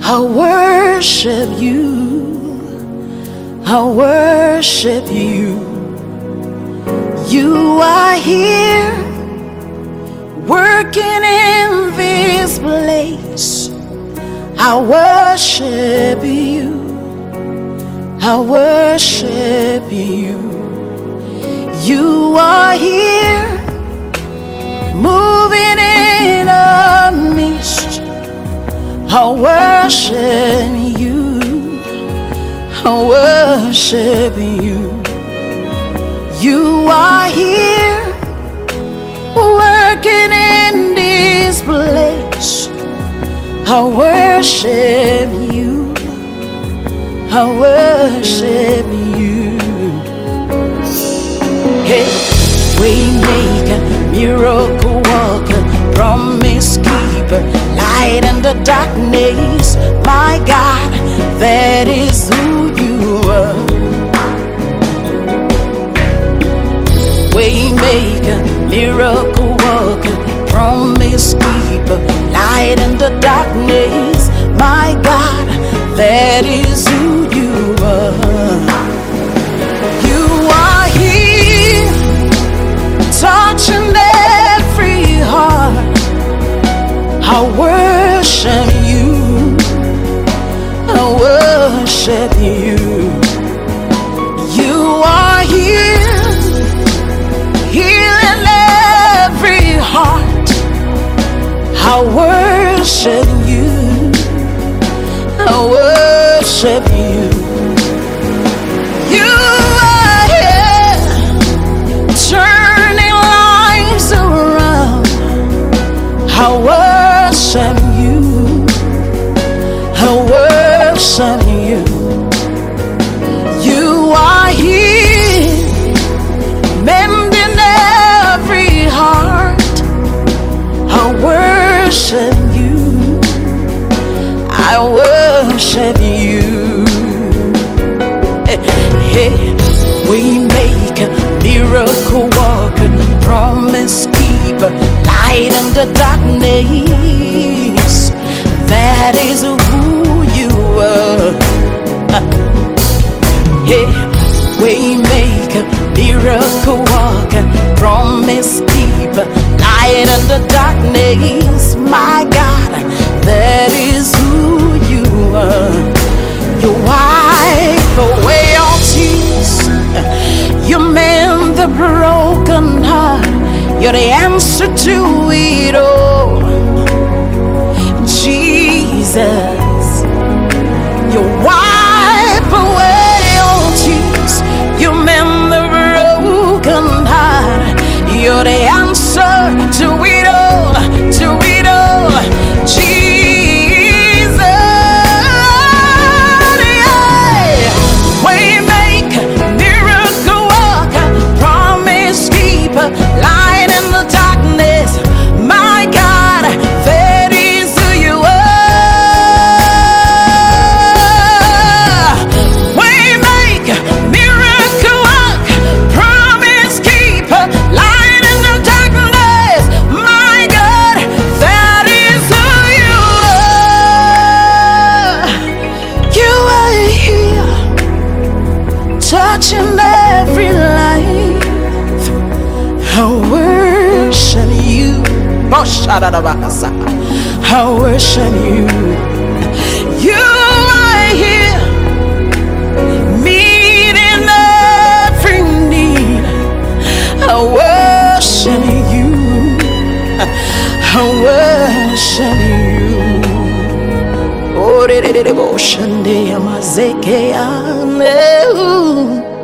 I worship you. I worship you. You are here working in this place. I worship you. I worship you. You are here moving in our midst. I worship you. I worship you. You are here working in this place. I worship you. I worship you. Hey, waymaker, miracle worker, promise keeper, light in the darkness. My God, that is who you are. Waymaker, miracle worker, promise keeper, light in the darkness. My God, that is who you are. You are here, touching every heart. I worship you. I worship you. You are here, healing every heart. I worship you. I worship you. You are here, turning lives around. I worship you. I worship you. You are here, mending every heart. I worship you. I worship you. Hey, we make a miracle walker, promise keeper, light in the darkness. That is who you are. Hey, we make a miracle walker, promise keeper, light in the darkness. My God, that is who you are. You wipe away all tears. You mend the broken heart. You're the answer to it all. Jesus, you wipe away all tears. You mend the broken heart. You're the answer to it all, to it all. Jesus, yeah. Waymaker, miracle worker, promise keeper, light in the darkness. My God, that is who you are. Waymaker, miracle worker, promise keeper, light in the darkness. My God, that is who you are. You are here, touching every life. I worship you. I worship you. You are here, meeting every need. I worship you. I worship you. Oh,